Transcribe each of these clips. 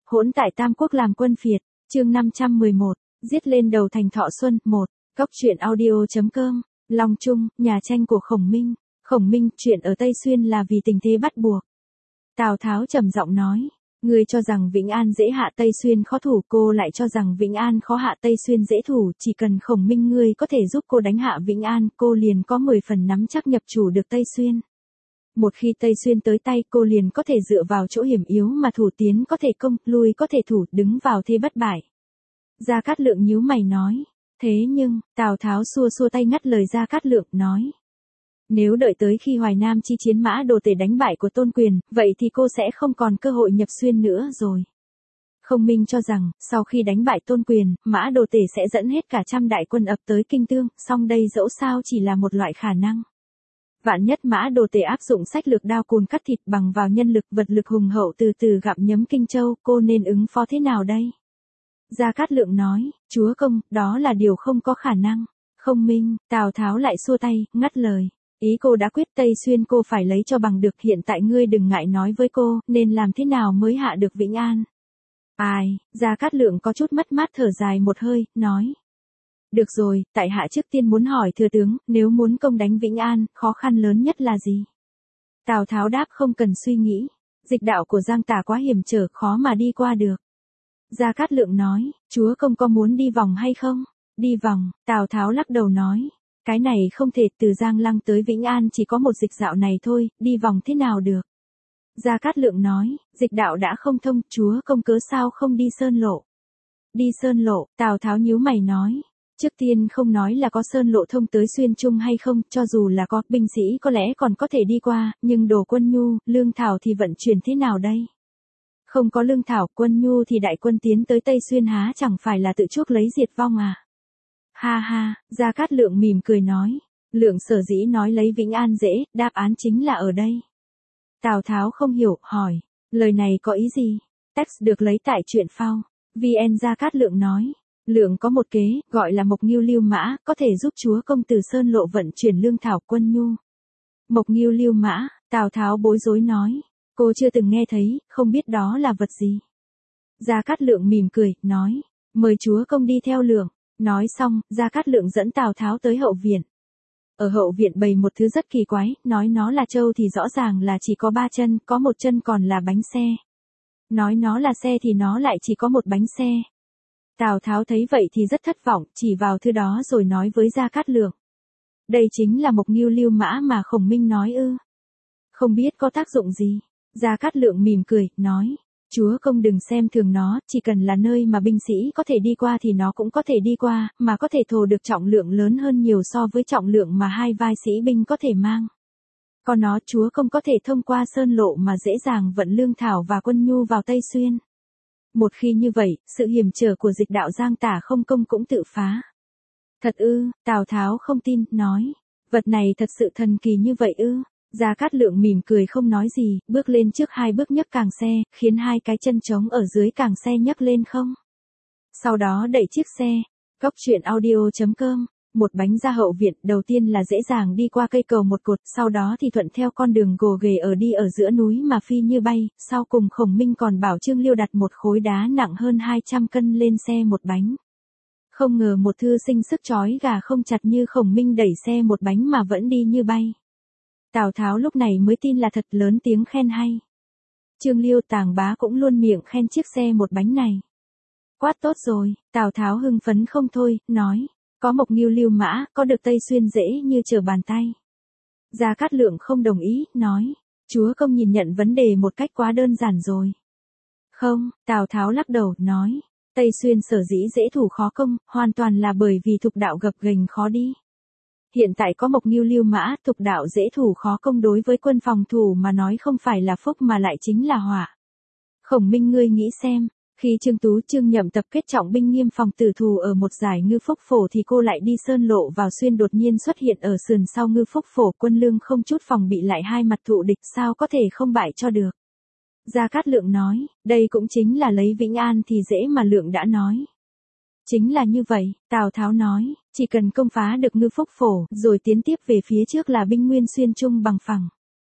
Hỗn tại Tam Quốc làm quân phiệt, chương 511, giết lên đầu thành Thọ Xuân, 1, Cốc truyện audio.com, Long Trung, nhà tranh của Khổng Minh. Khổng Minh, chuyện ở Tây Xuyên là vì tình thế bắt buộc. Tào Tháo trầm giọng nói, ngươi cho rằng Vĩnh An dễ hạ Tây Xuyên khó thủ, cô lại cho rằng Vĩnh An khó hạ Tây Xuyên dễ thủ, chỉ cần Khổng Minh ngươi có thể giúp cô đánh hạ Vĩnh An, cô liền có 10 phần nắm chắc nhập chủ được Tây Xuyên. Một khi Tây Xuyên tới tay, cô liền có thể dựa vào chỗ hiểm yếu mà thủ, tiến có thể công, lui có thể thủ, đứng vào thế bất bại. Gia Cát Lượng nhíu mày nói, thế nhưng, Tào Tháo xua xua tay ngắt lời Gia Cát Lượng, nói, nếu đợi tới khi Hoài Nam chi chiến Mã Đồ Tể đánh bại của Tôn Quyền, vậy thì cô sẽ không còn cơ hội nhập xuyên nữa rồi. Khổng Minh cho rằng, sau khi đánh bại Tôn Quyền, Mã Đồ Tể sẽ dẫn hết cả trăm đại quân ập tới Kinh Tương, song đây dẫu sao chỉ là một loại khả năng. Vạn nhất Mã Đồ Tể áp dụng sách lược đao cùn cắt thịt, bằng vào nhân lực vật lực hùng hậu từ từ gặm nhấm Kinh Châu, cô nên ứng phó thế nào đây? Gia Cát Lượng nói, chúa công, đó là điều không có khả năng. Khổng Minh, Tào Tháo lại xua tay, ngắt lời. Ý cô đã quyết, Tây Xuyên cô phải lấy cho bằng được, hiện tại ngươi đừng ngại nói với cô, nên làm thế nào mới hạ được Vĩnh An. Ai, Gia Cát Lượng có chút mất mát thở dài một hơi, nói. Được rồi, tại hạ trước tiên muốn hỏi thừa tướng, nếu muốn công đánh Vĩnh An, khó khăn lớn nhất là gì? Tào Tháo đáp không cần suy nghĩ. Dịch đạo của Giang Tả quá hiểm trở, khó mà đi qua được. Gia Cát Lượng nói, chúa công có muốn đi vòng hay không? Đi vòng, Tào Tháo lắc đầu nói. Cái này không thể, từ Giang Lăng tới Vĩnh An chỉ có một dịch dạo này thôi, đi vòng thế nào được? Gia Cát Lượng nói, dịch đạo đã không thông, chúa công cớ sao không đi sơn lộ? Đi sơn lộ, Tào Tháo nhíu mày nói. Trước tiên không nói là có sơn lộ thông tới Xuyên Trung hay không, cho dù là có, binh sĩ có lẽ còn có thể đi qua, nhưng đồ quân nhu, lương thảo thì vận chuyển thế nào đây? Không có lương thảo, quân nhu thì đại quân tiến tới Tây Xuyên há chẳng phải là tự chuốc lấy diệt vong à? Ha ha, Gia Cát Lượng mỉm cười nói. Lượng sở dĩ nói lấy Vĩnh An dễ, đáp án chính là ở đây. Tào Tháo không hiểu, hỏi. Lời này có ý gì? Text được lấy tại truyện phao. VN. Gia Cát Lượng nói. Lượng có một kế, gọi là Mộc Ngưu Lưu Mã, có thể giúp chúa công từ sơn lộ vận chuyển lương thảo quân nhu. Mộc Ngưu Lưu Mã, Tào Tháo bối rối nói. Cô chưa từng nghe thấy, không biết đó là vật gì. Gia Cát Lượng mỉm cười, nói. Mời chúa công đi theo Lượng. Nói xong, Gia Cát Lượng dẫn Tào Tháo tới hậu viện. Ở hậu viện bày một thứ rất kỳ quái, nói nó là trâu thì rõ ràng là chỉ có 3 chân, có một chân còn là bánh xe. Nói nó là xe thì nó lại chỉ có một bánh xe. Tào Tháo thấy vậy thì rất thất vọng, chỉ vào thứ đó rồi nói với Gia Cát Lượng. Đây chính là Mộc Ngưu Lưu Mã mà Khổng Minh nói ư? Không biết có tác dụng gì? Gia Cát Lượng mỉm cười, nói. Chúa công đừng xem thường nó, chỉ cần là nơi mà binh sĩ có thể đi qua thì nó cũng có thể đi qua, mà có thể thồ được trọng lượng lớn hơn nhiều so với trọng lượng mà 2 vai sĩ binh có thể mang. Còn nó, chúa công có thể thông qua sơn lộ mà dễ dàng vận lương thảo và quân nhu vào Tây Xuyên. Một khi như vậy, sự hiểm trở của dịch đạo Giang Tả không công cũng tự phá. Thật ư? Tào Tháo không tin, nói. Vật này thật sự thần kỳ như vậy ư? Gia Cát Lượng mỉm cười không nói gì, bước lên trước 2 bước nhấc càng xe, khiến 2 cái chân trống ở dưới càng xe nhấc lên không. Sau đó đẩy chiếc xe. Cốc truyện audio.com, một bánh ra hậu viện, đầu tiên là dễ dàng đi qua cây cầu một cột, sau đó thì thuận theo con đường gồ ghề đi ở giữa núi mà phi như bay, sau cùng Khổng Minh còn bảo Trương Liêu đặt một khối đá nặng hơn 200 cân lên xe một bánh. Không ngờ một thư sinh sức trói gà không chặt như Khổng Minh đẩy xe một bánh mà vẫn đi như bay. Tào Tháo lúc này mới tin là thật, lớn tiếng khen hay. Trương Liêu Tàng Bá cũng luôn miệng khen chiếc xe một bánh này. Quát tốt rồi, Tào Tháo hưng phấn không thôi, nói. Có Mộc Ngưu Lưu Mã, có được Tây Xuyên dễ như trở bàn tay. Gia Cát Lượng không đồng ý, nói. Chúa công nhìn nhận vấn đề một cách quá đơn giản rồi. Không, Tào Tháo lắc đầu, nói. Tây Xuyên sở dĩ dễ thủ khó công, hoàn toàn là bởi vì thục đạo gập ghềnh khó đi. Hiện tại có Mộc Ngưu Lưu Mã, thục đạo dễ thủ khó công đối với quân phòng thủ mà nói không phải là phúc mà lại chính là họa. Khổng Minh ngươi nghĩ xem, khi Trương Tú Trương Nhậm tập kết trọng binh nghiêm phòng tử thù ở một giải Ngư Phúc Phổ thì cô lại đi sơn lộ vào xuyên, đột nhiên xuất hiện ở sườn sau Ngư Phúc Phổ, quân lương không chút phòng bị lại hai mặt thụ địch, sao có thể không bại cho được. Gia Cát Lượng nói, đây cũng chính là lấy Vĩnh An thì dễ mà Lượng đã nói. Chính là như vậy, Tào Tháo nói, chỉ cần công phá được Ngư Phúc Phổ, rồi tiến tiếp về phía trước là binh nguyên Xuyên Trung bằng phẳng.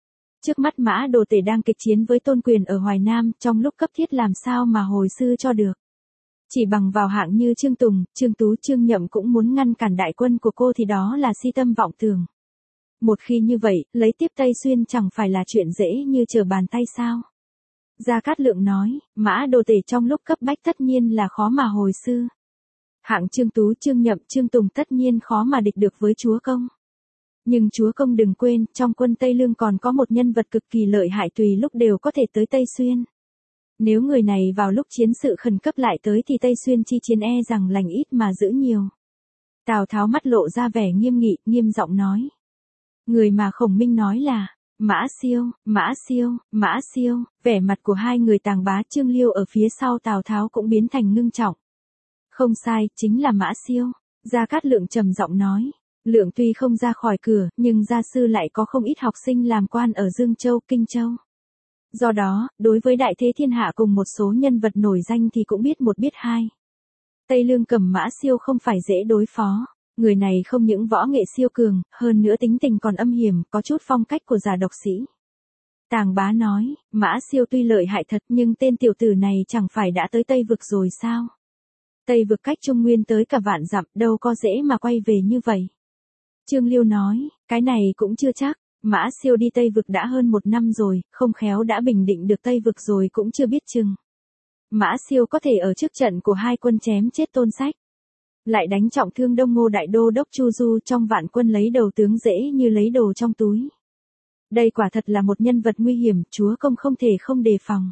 Trước mắt Mã Đồ Tể đang kịch chiến với Tôn Quyền ở Hoài Nam, trong lúc cấp thiết làm sao mà hồi sư cho được. Chỉ bằng vào hạng như Trương Tùng, Trương Tú, Trương Nhậm cũng muốn ngăn cản đại quân của cô thì đó là si tâm vọng tưởng. Một khi như vậy, lấy tiếp Tây Xuyên chẳng phải là chuyện dễ như trở bàn tay sao? Gia Cát Lượng nói, Mã Đồ Tể trong lúc cấp bách tất nhiên là khó mà hồi sư. Hạng Trương Tú, Trương Nhậm, Trương Tùng tất nhiên khó mà địch được với chúa công. Nhưng chúa công đừng quên, trong quân Tây Lương còn có một nhân vật cực kỳ lợi hại tùy lúc đều có thể tới Tây Xuyên. Nếu người này vào lúc chiến sự khẩn cấp lại tới thì Tây Xuyên chi chiến e rằng lành ít mà giữ nhiều. Tào Tháo mắt lộ ra vẻ nghiêm nghị, nghiêm giọng nói. Người mà Khổng Minh nói là, Mã Siêu, Mã Siêu, Mã Siêu, vẻ mặt của hai người Tàng Bá Trương Liêu ở phía sau Tào Tháo cũng biến thành ngưng trọng. Không sai, chính là Mã Siêu, Gia Cát Lượng trầm giọng nói. Lượng tuy không ra khỏi cửa, nhưng gia sư lại có không ít học sinh làm quan ở Dương Châu, Kinh Châu. Do đó, đối với đại thế thiên hạ cùng một số nhân vật nổi danh thì cũng biết một biết hai. Tây Lương cầm Mã Siêu không phải dễ đối phó. Người này không những võ nghệ siêu cường, hơn nữa tính tình còn âm hiểm, có chút phong cách của giả độc sĩ. Tàng Bá nói, Mã Siêu tuy lợi hại thật nhưng tên tiểu tử này chẳng phải đã tới Tây Vực rồi sao? Tây Vực cách Trung Nguyên tới cả vạn dặm, đâu có dễ mà quay về như vậy. Trương Liêu nói, cái này cũng chưa chắc, Mã Siêu đi Tây Vực đã hơn 1 năm rồi, không khéo đã bình định được Tây Vực rồi cũng chưa biết chừng. Mã Siêu có thể ở trước trận của hai quân chém chết Tôn Sách. Lại đánh trọng thương Đông Ngô Đại Đô Đốc Chu Du trong vạn quân lấy đầu tướng dễ như lấy đồ trong túi. Đây quả thật là một nhân vật nguy hiểm, chúa công không thể không đề phòng.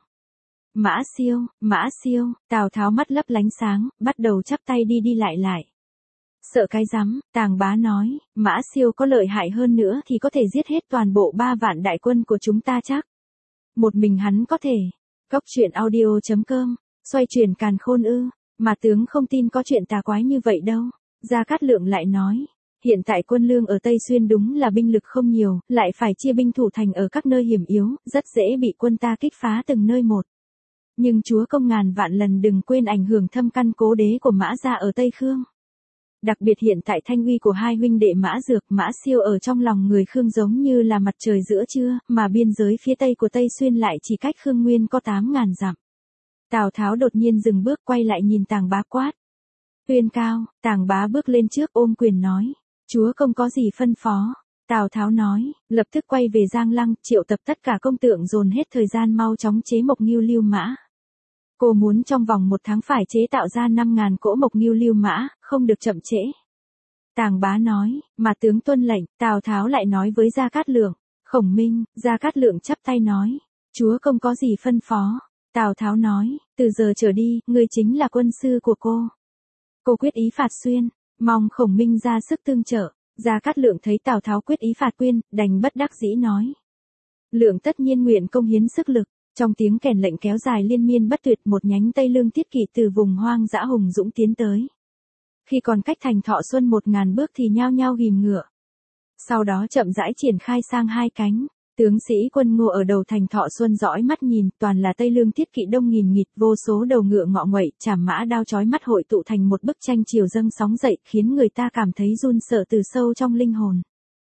Mã Siêu, Tào Tháo mắt lấp lánh sáng, bắt đầu chắp tay đi lại. Sợ cái rắm, Tàng Bá nói, Mã Siêu có lợi hại hơn nữa thì có thể giết hết toàn bộ 3 vạn đại quân của chúng ta chắc. Một mình hắn có thể. Cóc truyện audio.com, xoay chuyển càn khôn ư, mà tướng không tin có chuyện tà quái như vậy đâu. Gia Cát Lượng lại nói, hiện tại quân lương ở Tây Xuyên đúng là binh lực không nhiều, lại phải chia binh thủ thành ở các nơi hiểm yếu, rất dễ bị quân ta kích phá từng nơi một. Nhưng chúa công ngàn vạn lần đừng quên ảnh hưởng thâm căn cố đế của Mã gia ở Tây Khương. Đặc biệt hiện tại thanh uy của hai huynh đệ Mã Dược, Mã Siêu ở trong lòng người Khương giống như là mặt trời giữa trưa, mà biên giới phía tây của Tây Xuyên lại chỉ cách Khương Nguyên có 8.000 dặm. Tào Tháo đột nhiên dừng bước quay lại nhìn Tàng Bá quát. Tuyên cao, Tàng Bá bước lên trước ôm quyền nói. Chúa công có gì phân phó? Tào Tháo nói, lập tức quay về Giang Lăng, triệu tập tất cả công tượng dồn hết thời gian mau chóng chế mộc ngưu lưu mã. Cô muốn trong vòng 1 tháng phải chế tạo ra 5.000 cỗ mộc ngưu lưu mã, không được chậm trễ. Tàng Bá nói, mà tướng tuân lệnh, Tào Tháo lại nói với Gia Cát Lượng, Khổng Minh, Gia Cát Lượng chắp tay nói, chúa công có gì phân phó? Tào Tháo nói, từ giờ trở đi, ngươi chính là quân sư của cô. Cô quyết ý phạt Xuyên, mong Khổng Minh ra sức tương trợ. Gia Cát Lượng thấy Tào Tháo quyết ý phạt Quyên, đành bất đắc dĩ nói. Lượng tất nhiên nguyện công hiến sức lực. Trong tiếng kèn lệnh kéo dài liên miên bất tuyệt, một nhánh Tây Lương thiết kỵ từ vùng hoang dã hùng dũng tiến tới. Khi còn cách thành Thọ Xuân 1.000 bước thì nhao nhao ghìm ngựa. Sau đó chậm rãi triển khai sang hai cánh. Tướng sĩ quân Ngô ở đầu thành Thọ Xuân dõi mắt nhìn, toàn là Tây Lương thiết kỵ đông nghìn nghịt, vô số đầu ngựa ngọ nguậy, chảm mã đao chói mắt hội tụ thành một bức tranh chiều dâng sóng dậy, khiến người ta cảm thấy run sợ từ sâu trong linh hồn.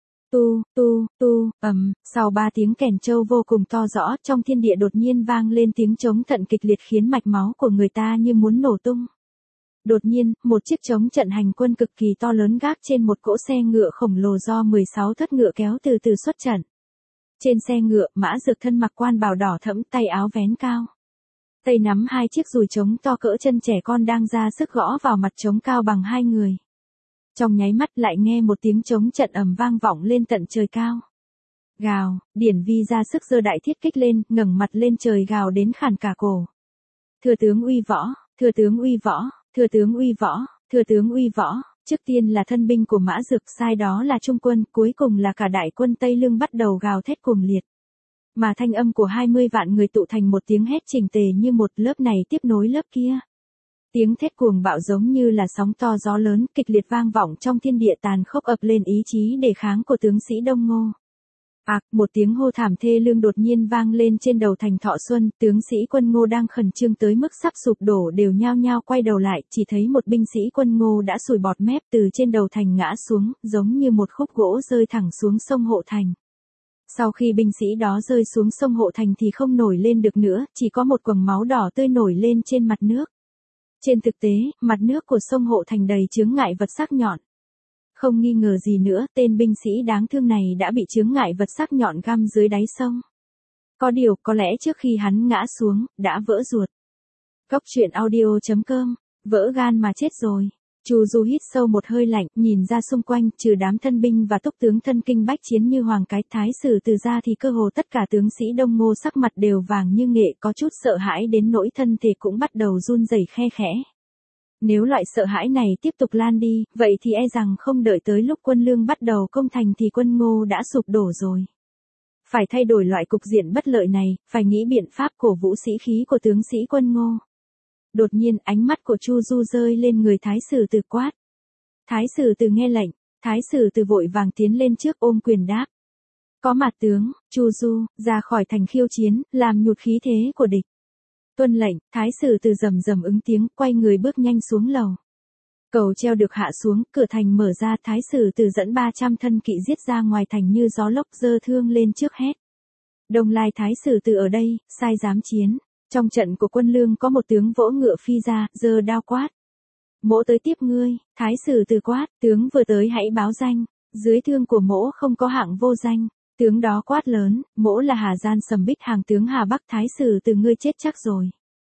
Sau 3 tiếng kèn trâu vô cùng to rõ, trong thiên địa đột nhiên vang lên tiếng trống trận kịch liệt khiến mạch máu của người ta như muốn nổ tung. Đột nhiên, một chiếc trống trận hành quân cực kỳ to lớn gác trên một cỗ xe ngựa khổng lồ do 16 thất ngựa kéo từ từ xuất trận. Trên xe ngựa, Mã Dược thân mặc quan bào đỏ thẫm, tay áo vén cao. Tay nắm 2 chiếc dùi trống to cỡ chân trẻ con đang ra sức gõ vào mặt trống cao bằng 2 người. Trong nháy mắt lại nghe một tiếng trống trận ầm vang vọng lên tận trời cao. Gào, Điển Vi ra sức giơ đại thiết kích lên, ngẩng mặt lên trời gào đến khản cả cổ. Thưa tướng uy võ, thưa tướng uy võ, thưa tướng uy võ, thưa tướng uy võ. Trước tiên là thân binh của Mã Dược, sai đó là trung quân, cuối cùng là cả đại quân Tây Lương bắt đầu gào thét cuồng liệt. Mà thanh âm của 20 vạn người tụ thành một tiếng hét chỉnh tề như một lớp này tiếp nối lớp kia. Tiếng thét cuồng bạo giống như là sóng to gió lớn, kịch liệt vang vọng trong thiên địa, tàn khốc ập lên ý chí đề kháng của tướng sĩ Đông Ngô. Một tiếng hô thảm thê lương đột nhiên vang lên trên đầu thành Thọ Xuân, tướng sĩ quân Ngô đang khẩn trương tới mức sắp sụp đổ đều nhao nhao quay đầu lại, chỉ thấy một binh sĩ quân Ngô đã sùi bọt mép từ trên đầu thành ngã xuống, giống như một khúc gỗ rơi thẳng xuống sông Hộ Thành. Sau khi binh sĩ đó rơi xuống sông Hộ Thành thì không nổi lên được nữa, chỉ có một quầng máu đỏ tươi nổi lên trên mặt nước. Trên thực tế, mặt nước của sông Hộ Thành đầy chướng ngại vật sắc nhọn. Không nghi ngờ gì nữa, tên binh sĩ đáng thương này đã bị chướng ngại vật sắc nhọn găm dưới đáy sông. Có điều, có lẽ trước khi hắn ngã xuống, đã vỡ ruột. Góc truyện audio.com, vỡ gan mà chết rồi. Chu Du hít sâu một hơi lạnh, nhìn ra xung quanh, trừ đám thân binh và túc tướng thân kinh bách chiến như Hoàng Cái Thái Sử Từ ra thì cơ hồ tất cả tướng sĩ Đông Ngô sắc mặt đều vàng như nghệ, có chút sợ hãi đến nỗi thân thể cũng bắt đầu run rẩy khe khẽ. Nếu loại sợ hãi này tiếp tục lan đi, vậy thì e rằng không đợi tới lúc quân Lương bắt đầu công thành thì quân Ngô đã sụp đổ rồi. Phải thay đổi loại cục diện bất lợi này, phải nghĩ biện pháp cổ vũ sĩ khí của tướng sĩ quân Ngô. Đột nhiên ánh mắt của Chu Du rơi lên người Thái Sử Từ quát. Thái Sử Từ nghe lệnh, Thái Sử Từ vội vàng tiến lên trước ôm quyền đáp. Có mặt tướng, Chu Du, ra khỏi thành khiêu chiến, làm nhụt khí thế của địch. Tuân lệnh, Thái Sử Từ rầm rầm ứng tiếng, quay người bước nhanh xuống lầu. Cầu treo được hạ xuống, cửa thành mở ra, Thái Sử Từ dẫn 300 thân kỵ giết ra ngoài thành như gió lốc, giơ thương lên trước hét. Đồng lai Thái Sử Từ ở đây, sai dám chiến. Trong trận của quân Lương có một tướng vỗ ngựa phi ra, giơ đao quát. Mỗ tới tiếp ngươi, Thái Sử Từ quát, tướng vừa tới hãy báo danh. Dưới thương của mỗ không có hạng vô danh. Tướng đó quát lớn, mỗ là Hà Gian Sầm Bích hàng tướng Hà Bắc. Thái Sử Từ ngươi chết chắc rồi.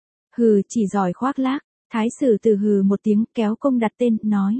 Hừ, chỉ giỏi khoác lác. Thái Sử Từ hừ một tiếng, kéo cung đặt tên, nói.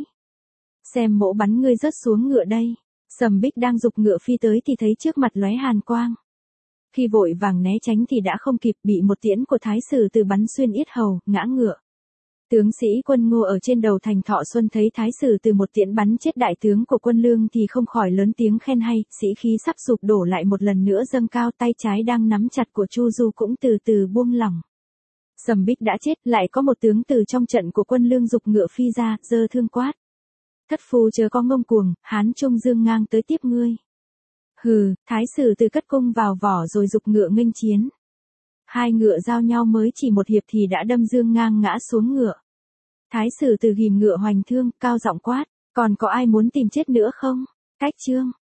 Xem mỗ bắn ngươi rớt xuống ngựa đây. Sầm Bích đang giục ngựa phi tới thì thấy trước mặt lóe hàn quang. Khi vội vàng né tránh thì đã không kịp, bị một tiễn của Thái Sử Từ bắn xuyên yết hầu, ngã ngựa. Tướng sĩ quân Ngô ở trên đầu thành Thọ Xuân thấy Thái Sử Từ một tiễn bắn chết đại tướng của quân Lương thì không khỏi lớn tiếng khen hay, sĩ khí sắp sụp đổ lại một lần nữa dâng cao, tay trái đang nắm chặt của Chu Du cũng từ từ buông lỏng. Sầm Bích đã chết, lại có một tướng từ trong trận của quân Lương giục ngựa phi ra, giơ thương quát. Thất phu chớ có ngông cuồng, Hán Trung Dương ngang tới tiếp ngươi. Hừ, Thái Sử Từ cất cung vào vỏ rồi giục ngựa nghênh chiến. Hai ngựa giao nhau mới chỉ một hiệp thì đã đâm Dương ngang ngã xuống ngựa. Thái Sử Từ ghìm ngựa hoành thương, cao giọng quát, còn có ai muốn tìm chết nữa không? Cách chương.